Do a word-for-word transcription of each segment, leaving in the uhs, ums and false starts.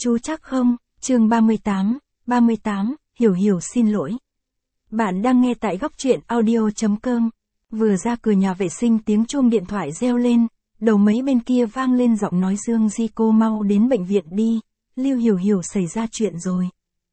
Chú chắc không? Chương ba mươi tám, ba mươi tám, Hiểu Hiểu xin lỗi. Bạn đang nghe tại góc truyện audio chấm com. Vừa ra cửa nhà vệ sinh tiếng chuông điện thoại reo lên, đầu mấy bên kia vang lên giọng nói Dương Di, cô mau đến bệnh viện đi, Lưu Hiểu Hiểu xảy ra chuyện rồi.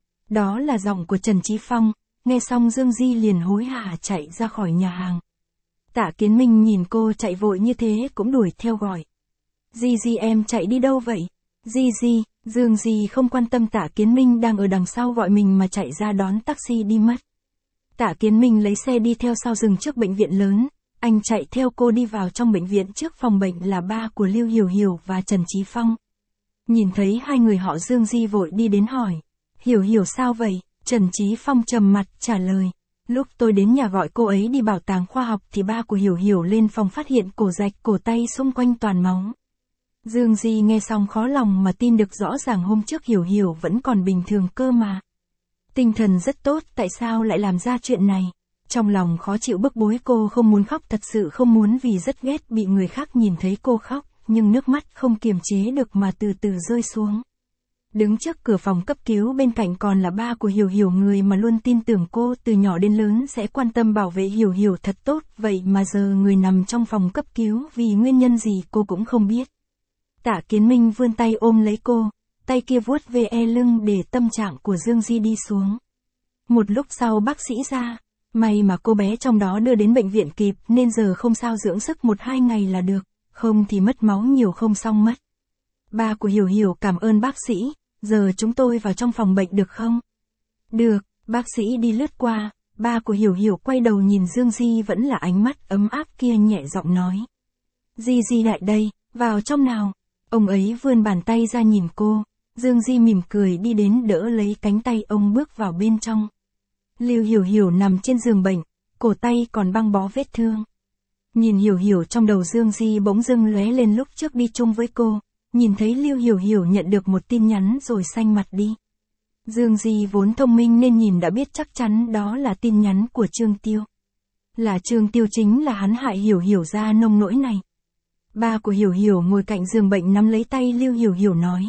Đó là giọng của Trần Chí Phong, nghe xong Dương Di liền hối hả chạy ra khỏi nhà hàng. Tạ Kiến Minh nhìn cô chạy vội như thế cũng đuổi theo gọi. Di Di em chạy đi đâu vậy? Di Di, Dương Di không quan tâm Tạ Kiến Minh đang ở đằng sau gọi mình mà chạy ra đón taxi đi mất. Tạ Kiến Minh lấy xe đi theo sau dừng trước bệnh viện lớn, anh chạy theo cô đi vào trong bệnh viện. Trước phòng bệnh là ba của Lưu Hiểu Hiểu và Trần Chí Phong. Nhìn thấy hai người họ, Dương Di vội đi đến hỏi, Hiểu Hiểu sao vậy? Trần Chí Phong trầm mặt trả lời, lúc tôi đến nhà gọi cô ấy đi bảo tàng khoa học thì ba của Hiểu Hiểu lên phòng phát hiện cổ rạch cổ tay xung quanh toàn máu. Dương Di nghe xong khó lòng mà tin được, rõ ràng hôm trước Hiểu Hiểu vẫn còn bình thường cơ mà. Tinh thần rất tốt, tại sao lại làm ra chuyện này? Trong lòng khó chịu bức bối, cô không muốn khóc, thật sự không muốn, vì rất ghét bị người khác nhìn thấy cô khóc, nhưng nước mắt không kiềm chế được mà từ từ rơi xuống. Đứng trước cửa phòng cấp cứu bên cạnh còn là ba của Hiểu Hiểu, người mà luôn tin tưởng cô từ nhỏ đến lớn sẽ quan tâm bảo vệ Hiểu Hiểu thật tốt, vậy mà giờ người nằm trong phòng cấp cứu vì nguyên nhân gì cô cũng không biết. Tạ Kiến Minh vươn tay ôm lấy cô, tay kia vuốt về e lưng để tâm trạng của Dương Di đi xuống. Một lúc sau bác sĩ ra, may mà cô bé trong đó đưa đến bệnh viện kịp nên giờ không sao, dưỡng sức một hai ngày là được, không thì mất máu nhiều không xong mất. Ba của Hiểu Hiểu cảm ơn bác sĩ, giờ chúng tôi vào trong phòng bệnh được không? Được, bác sĩ đi lướt qua, ba của Hiểu Hiểu quay đầu nhìn Dương Di vẫn là ánh mắt ấm áp kia, nhẹ giọng nói. Di Di lại đây, vào trong nào. Ông ấy vươn bàn tay ra nhìn cô, Dương Di mỉm cười đi đến đỡ lấy cánh tay ông bước vào bên trong. Lưu Hiểu Hiểu nằm trên giường bệnh, cổ tay còn băng bó vết thương. Nhìn Hiểu Hiểu trong đầu Dương Di bỗng dưng lóe lên lúc trước đi chung với cô, nhìn thấy Lưu Hiểu Hiểu nhận được một tin nhắn rồi xanh mặt đi. Dương Di vốn thông minh nên nhìn đã biết chắc chắn đó là tin nhắn của Trương Tiêu. Là Trương Tiêu, chính là hắn hại Hiểu Hiểu ra nông nỗi này. Ba của Hiểu Hiểu ngồi cạnh giường bệnh nắm lấy tay Lưu Hiểu Hiểu nói.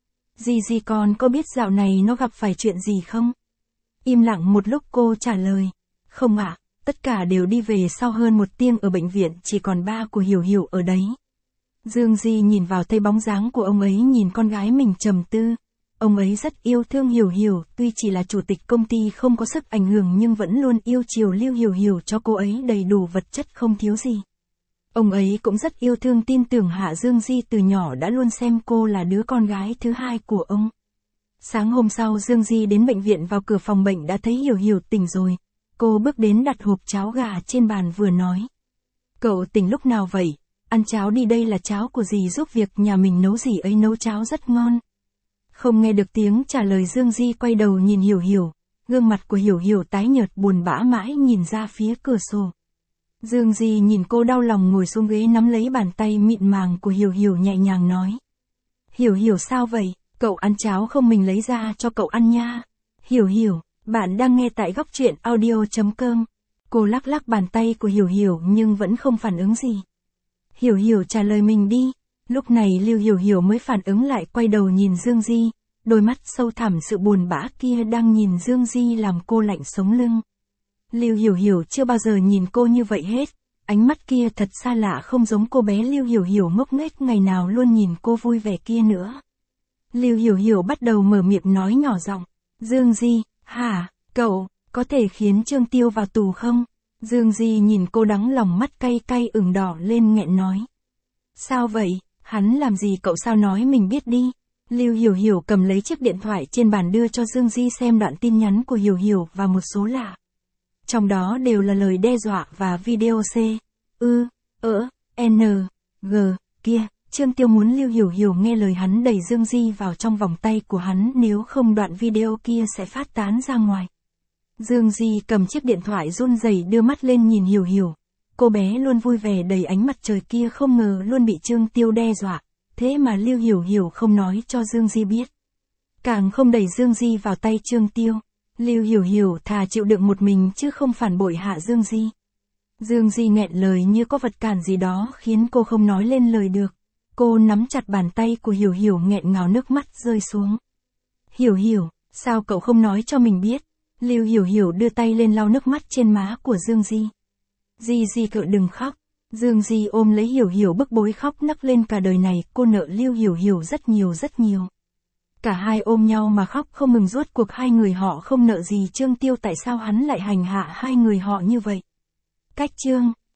Di Di con có biết dạo này nó gặp phải chuyện gì không? Im lặng một lúc cô trả lời. Không ạ, tất cả đều đi về sau hơn một tiếng ở bệnh viện, chỉ còn ba của Hiểu Hiểu ở đấy. Dương Di nhìn vào thấy bóng dáng của ông ấy, nhìn con gái mình trầm tư. Ông ấy rất yêu thương Hiểu Hiểu, tuy chỉ là chủ tịch công ty không có sức ảnh hưởng nhưng vẫn luôn yêu chiều Lưu Hiểu Hiểu, cho cô ấy đầy đủ vật chất không thiếu gì. Ông ấy cũng rất yêu thương tin tưởng Hạ Dương Di, từ nhỏ đã luôn xem cô là đứa con gái thứ hai của ông. Sáng hôm sau Dương Di đến bệnh viện, vào cửa phòng bệnh đã thấy Hiểu Hiểu tỉnh rồi. Cô bước đến đặt hộp cháo gà trên bàn vừa nói. Cậu tỉnh lúc nào vậy? Ăn cháo đi, đây là cháo của dì giúp việc nhà mình nấu, dì ấy nấu cháo rất ngon. Không nghe được tiếng trả lời, Dương Di quay đầu nhìn Hiểu Hiểu. Gương mặt của Hiểu Hiểu tái nhợt buồn bã mãi nhìn ra phía cửa sổ. Dương Di nhìn cô đau lòng ngồi xuống ghế, nắm lấy bàn tay mịn màng của Hiểu Hiểu nhẹ nhàng nói. Hiểu Hiểu sao vậy? Cậu ăn cháo không, mình lấy ra cho cậu ăn nha. Hiểu Hiểu, bạn đang nghe tại góc truyện audio chấm com. Cô lắc lắc bàn tay của Hiểu Hiểu nhưng vẫn không phản ứng gì. Hiểu Hiểu trả lời mình đi. Lúc này Lưu Hiểu Hiểu mới phản ứng lại, quay đầu nhìn Dương Di. Đôi mắt sâu thẳm sự buồn bã kia đang nhìn Dương Di làm cô lạnh sống lưng. Lưu Hiểu Hiểu chưa bao giờ nhìn cô như vậy hết, ánh mắt kia thật xa lạ, không giống cô bé Lưu Hiểu Hiểu ngốc nghếch ngày nào luôn nhìn cô vui vẻ kia nữa. Lưu Hiểu Hiểu bắt đầu mở miệng nói nhỏ giọng. Dương Di, hả, cậu, có thể khiến Trương Tiêu vào tù không? Dương Di nhìn cô đắng lòng, mắt cay cay ửng đỏ lên nghẹn nói. Sao vậy, hắn làm gì cậu, sao nói mình biết đi. Lưu Hiểu Hiểu cầm lấy chiếc điện thoại trên bàn đưa cho Dương Di xem đoạn tin nhắn của Hiểu Hiểu và một số lạ. Trong đó đều là lời đe dọa và video C, ư, ỡ, n, g, kia. Trương Tiêu muốn Lưu Hiểu Hiểu nghe lời hắn, đẩy Dương Di vào trong vòng tay của hắn, nếu không đoạn video kia sẽ phát tán ra ngoài. Dương Di cầm chiếc điện thoại run rẩy đưa mắt lên nhìn Hiểu Hiểu. Cô bé luôn vui vẻ đầy ánh mặt trời kia không ngờ luôn bị Trương Tiêu đe dọa, thế mà Lưu Hiểu Hiểu không nói cho Dương Di biết. Càng không đẩy Dương Di vào tay Trương Tiêu. Lưu Hiểu Hiểu thà chịu đựng một mình chứ không phản bội Hạ Dương Di. Dương Di nghẹn lời như có vật cản gì đó khiến cô không nói lên lời được. Cô nắm chặt bàn tay của Hiểu Hiểu nghẹn ngào, nước mắt rơi xuống. Hiểu Hiểu, sao cậu không nói cho mình biết? Lưu Hiểu Hiểu đưa tay lên lau nước mắt trên má của Dương Di. Di Di cậu đừng khóc. Dương Di ôm lấy Hiểu Hiểu bức bối khóc nấc lên, cả đời này cô nợ Lưu Hiểu Hiểu rất nhiều rất nhiều. Cả hai ôm nhau mà khóc không ngừng, rốt cuộc hai người họ không nợ gì Trương Tiêu, tại sao hắn lại hành hạ hai người họ như vậy? Cách chương